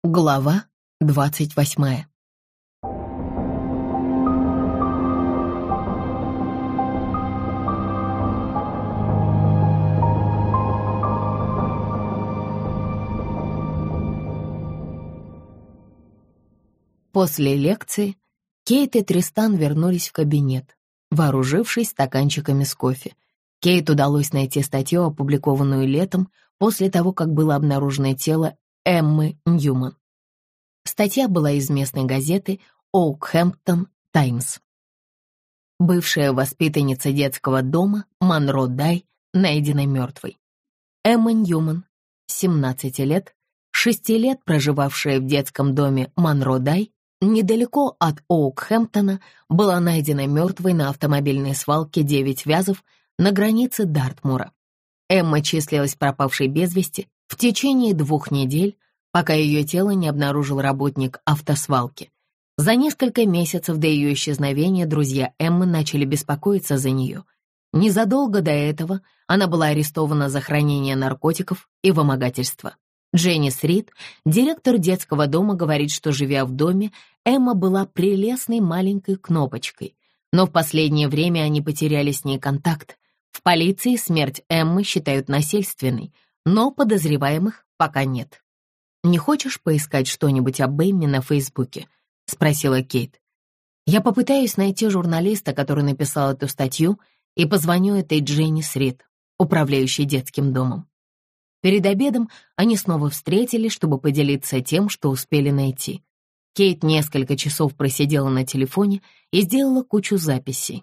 Глава 28. После лекции Кейт и Тристан вернулись в кабинет, вооружившись стаканчиками с кофе. Кейт удалось найти статью, опубликованную летом, после того, как было обнаружено тело Эммы Ньюман. Статья была из местной газеты «Оукхэмптон Таймс». Бывшая воспитанница детского дома Монро Дай найдена мертвой. Эмма Ньюман, 17 лет, 6 лет проживавшая в детском доме Монро Дай, недалеко от Оукхэмптона, была найдена мертвой на автомобильной свалке 9 Вязов на границе Дартмура. Эмма числилась пропавшей без вести в течение 2 недель, пока ее тело не обнаружил работник автосвалки. За несколько месяцев до ее исчезновения друзья Эммы начали беспокоиться за нее. Незадолго до этого она была арестована за хранение наркотиков и вымогательство. Дженнис Рид, директор детского дома, говорит, что, живя в доме, Эмма была прелестной маленькой кнопочкой, но в последнее время они потеряли с ней контакт. В полиции смерть Эммы считают насильственной, но подозреваемых пока нет. «Не хочешь поискать что-нибудь об Эмме на Фейсбуке?» — спросила Кейт. «Я попытаюсь найти журналиста, который написал эту статью, и позвоню этой Дженнис Рид, управляющей детским домом». Перед обедом они снова встретились, чтобы поделиться тем, что успели найти. Кейт несколько часов просидела на телефоне и сделала кучу записей.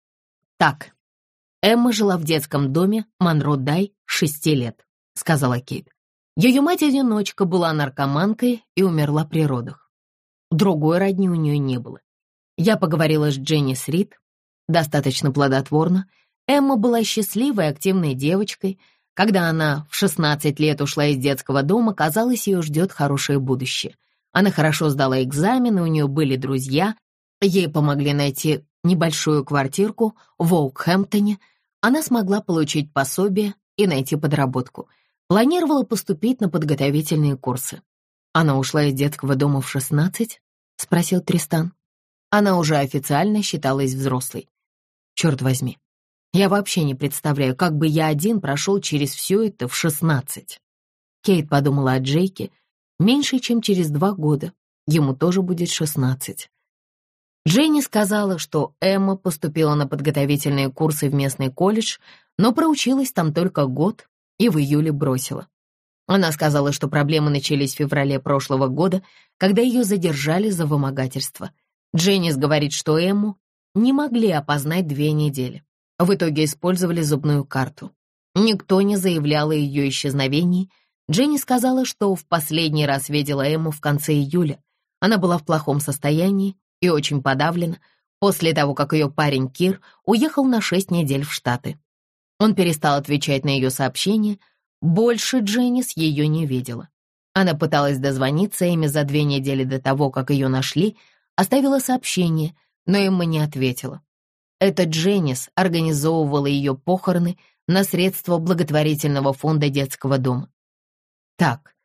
«Так, Эмма жила в детском доме Монро Дай 6 лет», — сказала Кейт. Ее мать-одиночка была наркоманкой и умерла при родах. Другой родни у нее не было. Я поговорила с Дженнис Рид, достаточно плодотворно. Эмма была счастливой, активной девочкой. Когда она в 16 лет ушла из детского дома, казалось, ее ждет хорошее будущее. Она хорошо сдала экзамены, у нее были друзья. Ей помогли найти небольшую квартирку в Оукхэмптоне. Она смогла получить пособие и найти подработку. Планировала поступить на подготовительные курсы. «Она ушла из детского дома в 16?» — спросил Тристан. Она уже официально считалась взрослой. Черт возьми, я вообще не представляю, как бы я один прошел через все это в 16. Кейт подумала о Джейке. Меньше чем через 2 года. Ему тоже будет 16. Дженни сказала, что Эмма поступила на подготовительные курсы в местный колледж, но проучилась там только год и в июле бросила. Она сказала, что проблемы начались в феврале прошлого года, когда ее задержали за вымогательство. Дженнис говорит, что Эмму не могли опознать 2 недели. В итоге использовали зубную карту. Никто не заявлял о ее исчезновении. Дженни сказала, что в последний раз видела Эмму в конце июля. Она была в плохом состоянии и очень подавлена после того, как ее парень Кир уехал на 6 недель в Штаты. Он перестал отвечать на ее сообщения. Больше Дженнис ее не видела. Она пыталась дозвониться Эмме за 2 недели до того, как ее нашли, оставила сообщение, но Эмма не ответила. Эта Дженнис организовывала ее похороны на средства благотворительного фонда детского дома. «Так,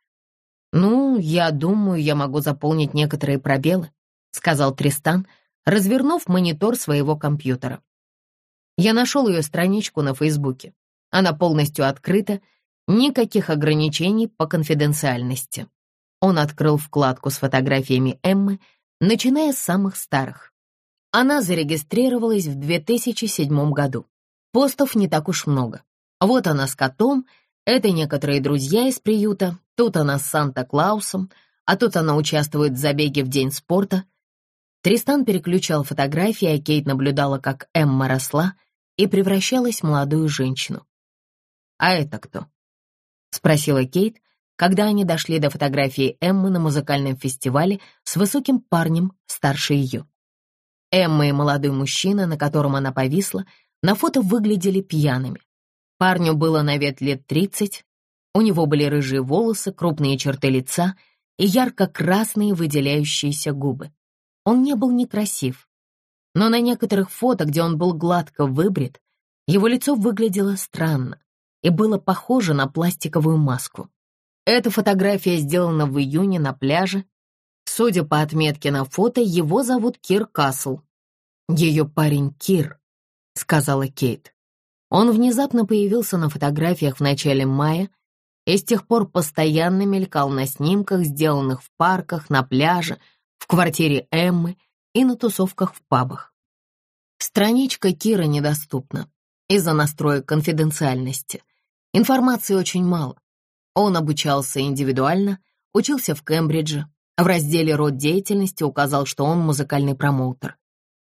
я думаю, я могу заполнить некоторые пробелы», — сказал Тристан, развернув монитор своего компьютера. Я нашел ее страничку на Фейсбуке. Она полностью открыта, никаких ограничений по конфиденциальности. Он открыл вкладку с фотографиями Эммы, начиная с самых старых. Она зарегистрировалась в 2007 году. Постов не так уж много. Вот она с котом, это некоторые друзья из приюта, тут она с Санта-Клаусом, а тут она участвует в забеге в день спорта. Тристан переключал фотографии, а Кейт наблюдала, как Эмма росла и превращалась в молодую женщину. «А это кто?» — спросила Кейт, когда они дошли до фотографии Эммы на музыкальном фестивале с высоким парнем старше ее. Эмма и молодой мужчина, на котором она повисла, на фото выглядели пьяными. Парню было на вид лет 30, у него были рыжие волосы, крупные черты лица и ярко-красные выделяющиеся губы. Он не был некрасив, но на некоторых фото, где он был гладко выбрит, его лицо выглядело странно и было похоже на пластиковую маску. Эта фотография сделана в июне на пляже. Судя по отметке на фото, его зовут Кир Касл. «Ее парень Кир», — сказала Кейт. Он внезапно появился на фотографиях в начале мая и с тех пор постоянно мелькал на снимках, сделанных в парках, на пляже, в квартире Эммы и на тусовках в пабах. Страничка Кира недоступна из-за настроек конфиденциальности. Информации очень мало. Он обучался индивидуально, учился в Кембридже. В разделе «Род деятельности» указал, что он музыкальный промоутер.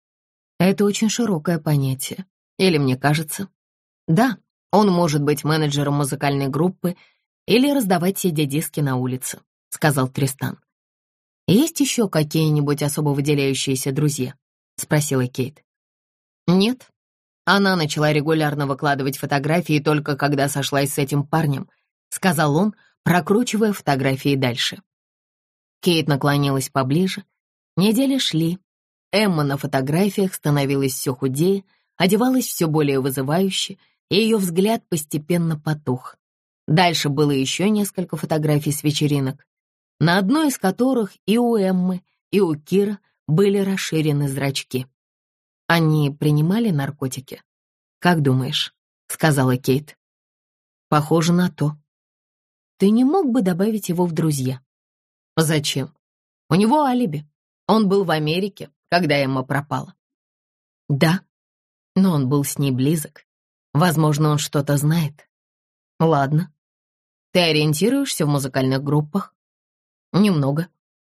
Это очень широкое понятие. Или мне кажется? Да, он может быть менеджером музыкальной группы или раздавать CD-диски на улице, сказал Тристан. Есть еще какие-нибудь особо выделяющиеся друзья? Спросила Кейт. Нет. Она начала регулярно выкладывать фотографии только когда сошлась с этим парнем, сказал он, прокручивая фотографии дальше. Кейт наклонилась поближе. Недели шли. Эмма на фотографиях становилась все худее, одевалась все более вызывающе, и ее взгляд постепенно потух. Дальше было еще несколько фотографий с вечеринок, на одной из которых и у Эммы, и у Кира были расширены зрачки. Они принимали наркотики? «Как думаешь?» — сказала Кейт. «Похоже на то. Ты не мог бы добавить его в друзья?» «Зачем? У него алиби. Он был в Америке, когда Эмма пропала». «Да, но он был с ней близок. Возможно, он что-то знает». «Ладно. Ты ориентируешься в музыкальных группах?» «Немного».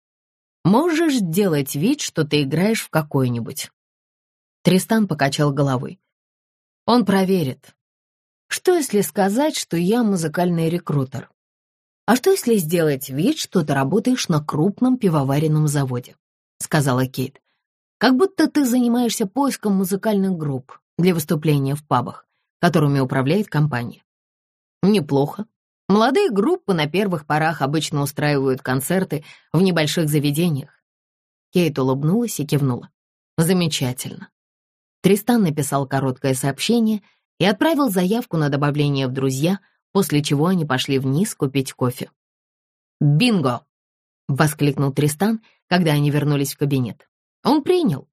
«Можешь делать вид, что ты играешь в какой-нибудь?» Тристан покачал головой. «Он проверит. Что, если сказать, что я музыкальный рекрутер? А что, если сделать вид, что ты работаешь на крупном пивоваренном заводе?» — сказала Кейт. «Как будто ты занимаешься поиском музыкальных групп для выступления в пабах, которыми управляет компания». «Неплохо. Молодые группы на первых порах обычно устраивают концерты в небольших заведениях». Кейт улыбнулась и кивнула. «Замечательно». Тристан написал короткое сообщение и отправил заявку на добавление в друзья, после чего они пошли вниз купить кофе. «Бинго!» — воскликнул Тристан, когда они вернулись в кабинет. Он принял.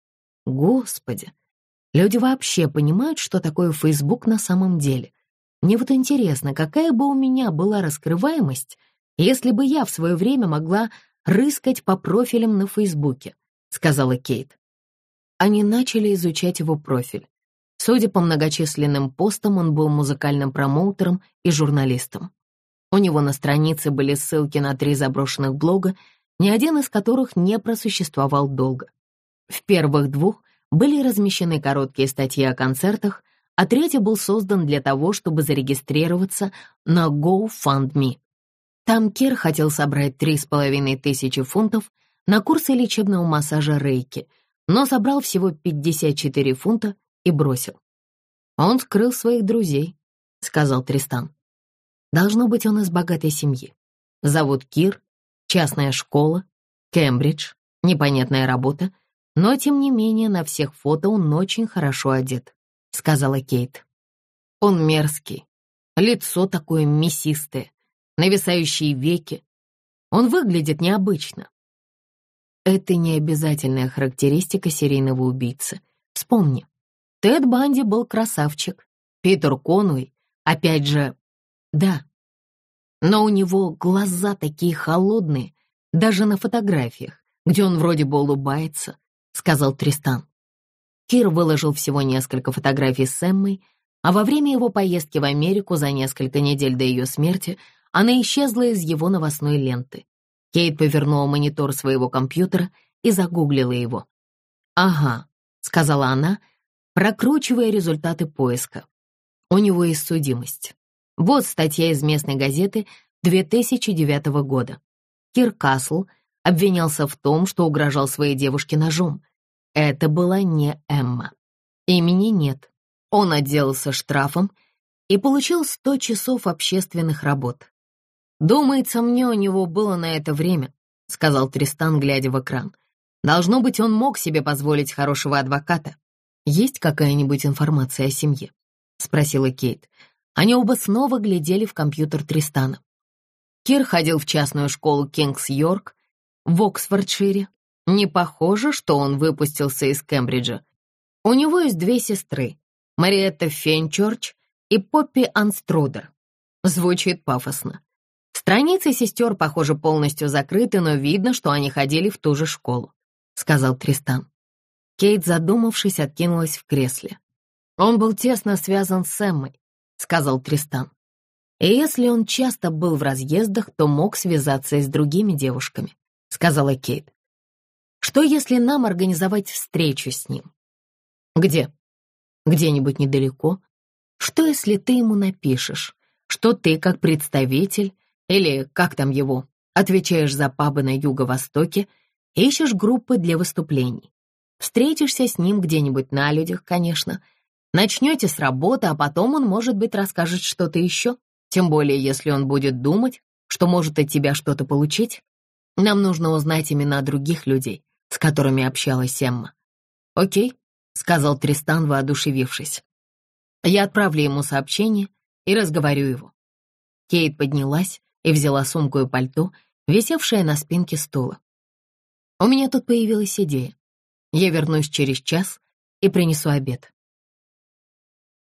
Господи, люди вообще понимают, что такое Facebook на самом деле? Мне вот интересно, какая бы у меня была раскрываемость, если бы я в свое время могла рыскать по профилям на Фейсбуке, сказала Кейт. Они начали изучать его профиль. Судя по многочисленным постам, он был музыкальным промоутером и журналистом. У него на странице были ссылки на 3 заброшенных блога, ни один из которых не просуществовал долго. В первых 2 были размещены короткие статьи о концертах, а 3-й был создан для того, чтобы зарегистрироваться на GoFundMe. Там Кир хотел собрать 3500 фунтов на курсы лечебного массажа рейки, но собрал всего 54 фунта и бросил. «Он скрыл своих друзей», — сказал Тристан. «Должно быть, он из богатой семьи. Зовут Кир, частная школа, Кембридж, непонятная работа, но, тем не менее, на всех фото он очень хорошо одет», — сказала Кейт. «Он мерзкий, лицо такое мясистое, нависающие веки. Он выглядит необычно». Это не обязательная характеристика серийного убийцы. Вспомни, Тед Банди был красавчик, Питер Конуэй, опять же, да. Но у него глаза такие холодные, даже на фотографиях, где он вроде бы улыбается, сказал Тристан. Кир выложил всего несколько фотографий с Эммой, а во время его поездки в Америку за несколько недель до ее смерти она исчезла из его новостной ленты. Кейт повернула монитор своего компьютера и загуглила его. «Ага», — сказала она, прокручивая результаты поиска. «У него есть судимость. Вот статья из местной газеты 2009 года. Кир Касл обвинялся в том, что угрожал своей девушке ножом. Это была не Эмма. Имени нет. Он отделался штрафом и получил 100 часов общественных работ. «Думается мне, у него было на это время», — сказал Тристан, глядя в экран. «Должно быть, он мог себе позволить хорошего адвоката». «Есть какая-нибудь информация о семье?» — спросила Кейт. Они оба снова глядели в компьютер Тристана. Кир ходил в частную школу Кингс-Йорк в Оксфордшире. Не похоже, что он выпустился из Кембриджа. У него есть две сестры, Мариетта Фенчорч и Поппи Анструдер. Звучит пафосно. Страницы сестер, похоже, полностью закрыты, но видно, что они ходили в ту же школу, сказал Тристан. Кейт, задумавшись, откинулась в кресле. Он был тесно связан с Эммой, сказал Тристан. И если он часто был в разъездах, то мог связаться и с другими девушками, сказала Кейт. Что если нам организовать встречу с ним? Где? Где-нибудь недалеко. Что если ты ему напишешь, что ты, как представитель, или как там его, отвечаешь за пабы на юго-востоке, ищешь группы для выступлений. Встретишься с ним где-нибудь на людях, конечно. Начнете с работы, а потом он, может быть, расскажет что-то еще. Тем более, если он будет думать, что может от тебя что-то получить. Нам нужно узнать имена других людей, с которыми общалась Эмма. «Окей», — сказал Тристан, воодушевившись. «Я отправлю ему сообщение и разговорю его». Кейт поднялась и взяла сумку и пальто, висевшее на спинке стула. «У меня тут появилась идея. Я вернусь через час и принесу обед.